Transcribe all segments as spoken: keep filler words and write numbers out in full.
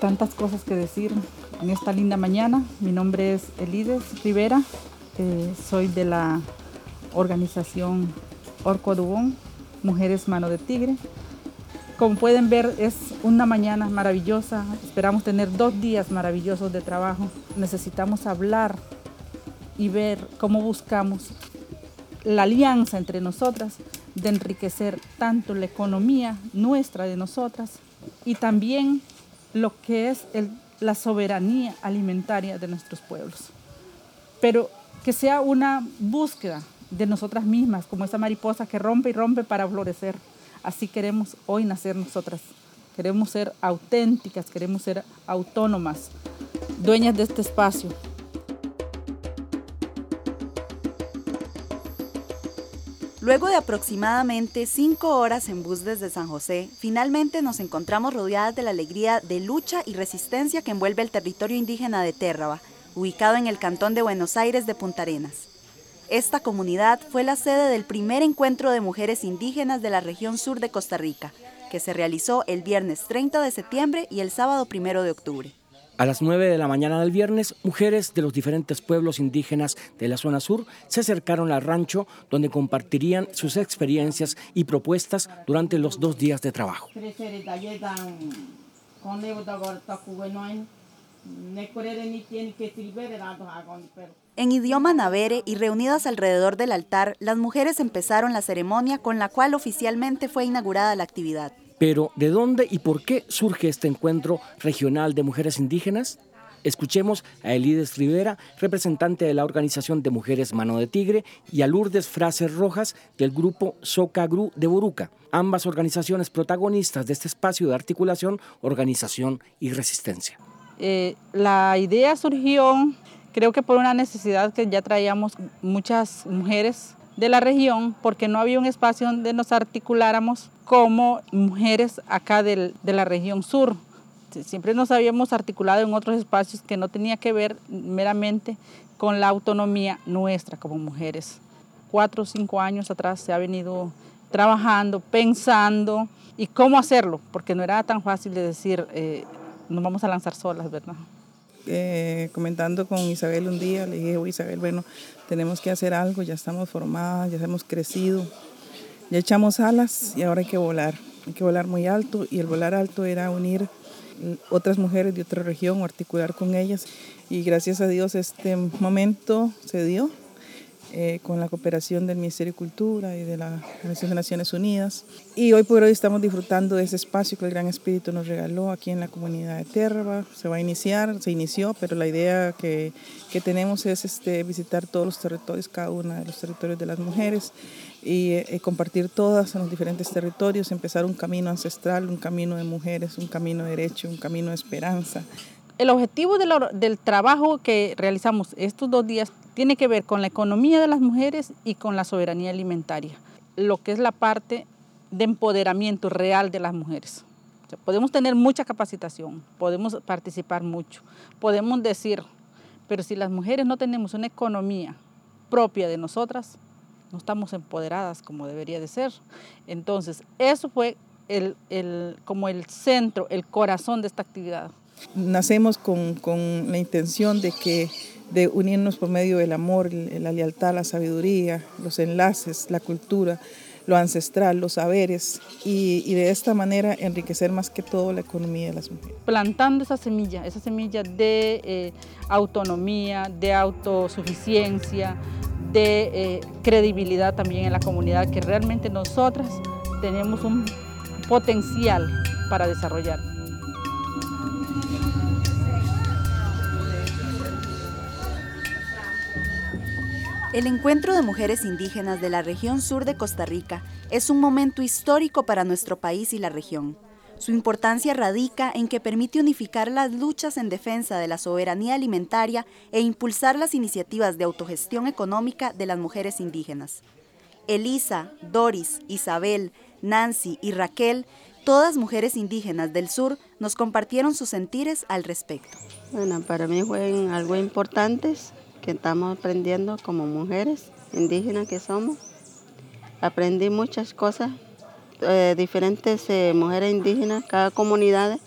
tantas cosas que decir en esta linda mañana. Mi nombre es Elides Rivera, eh, soy de la organización Orco Dubón, Mujeres Mano de Tigre. Como pueden ver, es una mañana maravillosa. Esperamos tener dos días maravillosos de trabajo. Necesitamos hablar y ver cómo buscamos la alianza entre nosotras de enriquecer tanto la economía nuestra de nosotras y también lo que es el, la soberanía alimentaria de nuestros pueblos. Pero que sea una búsqueda de nosotras mismas, como esa mariposa que rompe y rompe para florecer. Así queremos hoy nacer nosotras. Queremos ser auténticas, queremos ser autónomas, dueñas de este espacio. Luego de aproximadamente cinco horas en bus desde San José, finalmente nos encontramos rodeadas de la alegría de lucha y resistencia que envuelve el territorio indígena de Térraba, ubicado en el cantón de Buenos Aires de Punta Arenas. Esta comunidad fue la sede del primer encuentro de mujeres indígenas de la región sur de Costa Rica, que se realizó el viernes treinta de septiembre y el sábado primero de octubre. A las nueve de la mañana del viernes, mujeres de los diferentes pueblos indígenas de la zona sur se acercaron al rancho donde compartirían sus experiencias y propuestas durante los dos días de trabajo. En idioma navere y reunidas alrededor del altar, las mujeres empezaron la ceremonia con la cual oficialmente fue inaugurada la actividad. Pero, ¿de dónde y por qué surge este encuentro regional de mujeres indígenas? Escuchemos a Elides Rivera, representante de la Organización de Mujeres Mano de Tigre, y a Lourdes Fraser Rojas, del grupo Socagru de Boruca, ambas organizaciones protagonistas de este espacio de articulación, organización y resistencia. Eh, la idea surgió, creo que por una necesidad que ya traíamos muchas mujeres de la región, porque no había un espacio donde nos articuláramos como mujeres acá del, de la región sur. Siempre nos habíamos articulado en otros espacios que no tenía que ver meramente con la autonomía nuestra como mujeres. Cuatro o cinco años atrás se ha venido trabajando, pensando y cómo hacerlo, porque no era tan fácil de decir, eh, nos vamos a lanzar solas, ¿verdad? Eh, comentando con Isabel un día, le dije, oh, Isabel, bueno, tenemos que hacer algo, ya estamos formadas, ya hemos crecido, ya echamos alas y ahora hay que volar, hay que volar muy alto, y el volar alto era unir otras mujeres de otra región o articular con ellas, y gracias a Dios este momento se dio eh, con la cooperación del Ministerio de Cultura y de la Organización de Naciones Unidas, y hoy por hoy estamos disfrutando de ese espacio que el Gran Espíritu nos regaló aquí en la comunidad de Térraba. Se va a iniciar, se inició, pero la idea que, que tenemos es este, visitar todos los territorios, cada uno de los territorios de las mujeres, y eh, compartir todas en los diferentes territorios, empezar un camino ancestral, un camino de mujeres, un camino derecho, un camino de esperanza. El objetivo de lo, del trabajo que realizamos estos dos días tiene que ver con la economía de las mujeres y con la soberanía alimentaria, lo que es la parte de empoderamiento real de las mujeres. O sea, podemos tener mucha capacitación, podemos participar mucho, podemos decir, pero si las mujeres no tenemos una economía propia de nosotras, no estamos empoderadas como debería de ser. Entonces, eso fue el, el, como el centro, el corazón de esta actividad. Nacemos con, con la intención de, que, de unirnos por medio del amor, la lealtad, la sabiduría, los enlaces, la cultura, lo ancestral, los saberes, y, y de esta manera enriquecer más que todo la economía de las mujeres. Plantando esa semilla, esa semilla de eh, autonomía, de autosuficiencia, de eh, credibilidad también en la comunidad, que realmente nosotras tenemos un potencial para desarrollar. El encuentro de mujeres indígenas de la región sur de Costa Rica es un momento histórico para nuestro país y la región. Su importancia radica en que permite unificar las luchas en defensa de la soberanía alimentaria e impulsar las iniciativas de autogestión económica de las mujeres indígenas. Elisa, Doris, Isabel, Nancy y Raquel, todas mujeres indígenas del sur, nos compartieron sus sentires al respecto. Bueno, para mí fue algo importante que estamos aprendiendo como mujeres indígenas que somos. Aprendí muchas cosas, eh, diferentes eh, mujeres indígenas, cada comunidad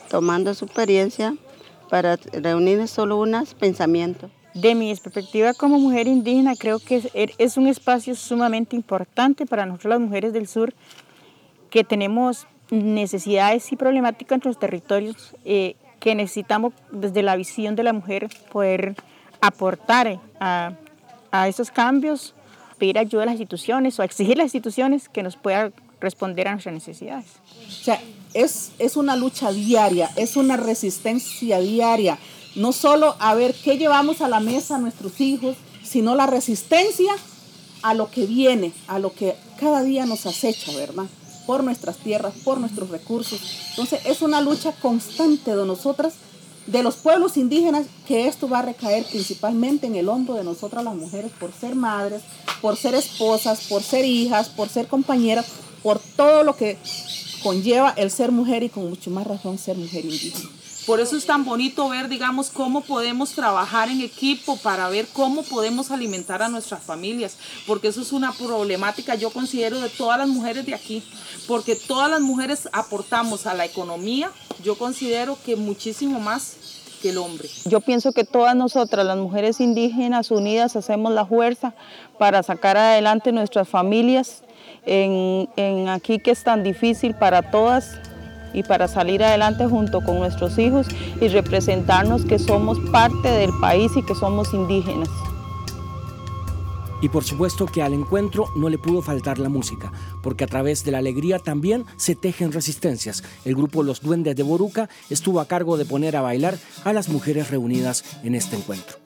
tomando su experiencia para reunir solo unos pensamientos. De mi perspectiva como mujer indígena, creo que es, es un espacio sumamente importante para nosotros las mujeres del sur, que tenemos necesidades y problemáticas en nuestros territorios, eh, que necesitamos desde la visión de la mujer poder aportar a, a esos cambios, pedir ayuda a las instituciones o exigir a las instituciones que nos puedan responder a nuestras necesidades. O sea, es, es una lucha diaria, es una resistencia diaria. No solo a ver qué llevamos a la mesa a nuestros hijos, sino la resistencia a lo que viene, a lo que cada día nos acecha, ¿verdad? Por nuestras tierras, por nuestros recursos. Entonces es una lucha constante de nosotras, de los pueblos indígenas, que esto va a recaer principalmente en el hombro de nosotras las mujeres, por ser madres, por ser esposas, por ser hijas, por ser compañeras, por todo lo que conlleva el ser mujer y con mucho más razón ser mujer indígena. Por eso es tan bonito ver, digamos, cómo podemos trabajar en equipo para ver cómo podemos alimentar a nuestras familias, porque eso es una problemática, yo considero, de todas las mujeres de aquí, porque todas las mujeres aportamos a la economía, yo considero que muchísimo más que el hombre. Yo pienso que todas nosotras, las mujeres indígenas unidas, hacemos la fuerza para sacar adelante nuestras familias en, en aquí que es tan difícil para todas, y para salir adelante junto con nuestros hijos y representarnos que somos parte del país y que somos indígenas. Y por supuesto que al encuentro no le pudo faltar la música, porque a través de la alegría también se tejen resistencias. El grupo Los Duendes de Boruca estuvo a cargo de poner a bailar a las mujeres reunidas en este encuentro.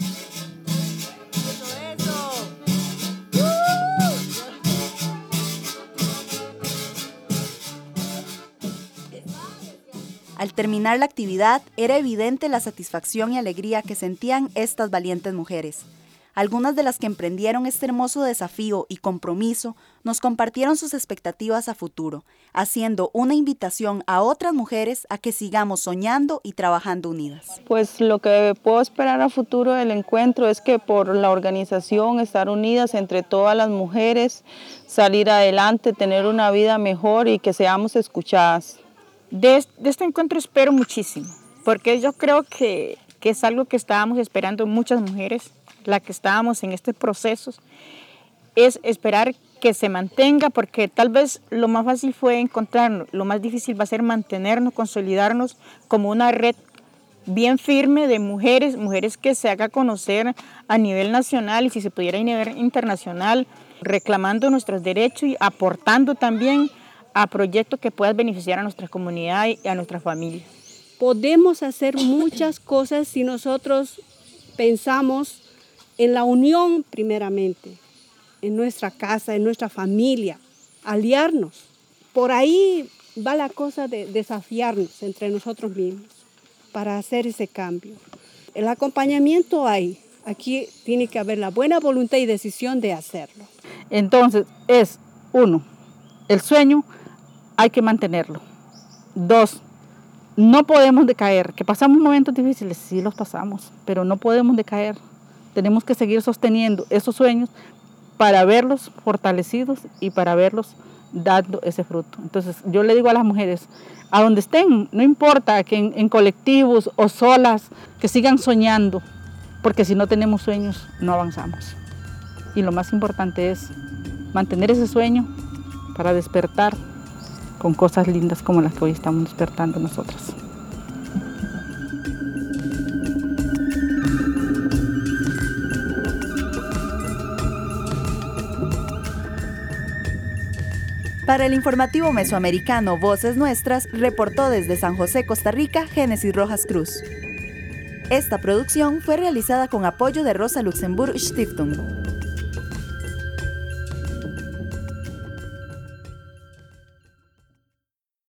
Al terminar la actividad, era evidente la satisfacción y alegría que sentían estas valientes mujeres. Algunas de las que emprendieron este hermoso desafío y compromiso nos compartieron sus expectativas a futuro, haciendo una invitación a otras mujeres a que sigamos soñando y trabajando unidas. Pues lo que puedo esperar a futuro del encuentro es que por la organización, estar unidas entre todas las mujeres, salir adelante, tener una vida mejor y que seamos escuchadas. De, de este encuentro espero muchísimo, porque yo creo que, que es algo que estábamos esperando muchas mujeres, las que estábamos en este proceso, es esperar que se mantenga, porque tal vez lo más fácil fue encontrarnos, lo más difícil va a ser mantenernos, consolidarnos como una red bien firme de mujeres, mujeres que se haga conocer a nivel nacional y si se pudiera a nivel internacional, reclamando nuestros derechos y aportando también a proyectos que puedan beneficiar a nuestra comunidad y a nuestra familia. Podemos hacer muchas cosas si nosotros pensamos en la unión primeramente, en nuestra casa, en nuestra familia, aliarnos. Por ahí va la cosa de desafiarnos entre nosotros mismos para hacer ese cambio. El acompañamiento hay, aquí tiene que haber la buena voluntad y decisión de hacerlo. Entonces es, uno, el sueño hay que mantenerlo. Dos, no podemos decaer, que pasamos momentos difíciles, sí los pasamos, pero no podemos decaer. Tenemos que seguir sosteniendo esos sueños para verlos fortalecidos y para verlos dando ese fruto. Entonces yo le digo a las mujeres, a donde estén, no importa que en, en colectivos o solas, que sigan soñando, porque si no tenemos sueños no avanzamos. Y lo más importante es mantener ese sueño para despertar con cosas lindas como las que hoy estamos despertando nosotras. Para el informativo mesoamericano Voces Nuestras, reportó desde San José, Costa Rica, Génesis Rojas Cruz. Esta producción fue realizada con apoyo de Rosa Luxemburg Stiftung.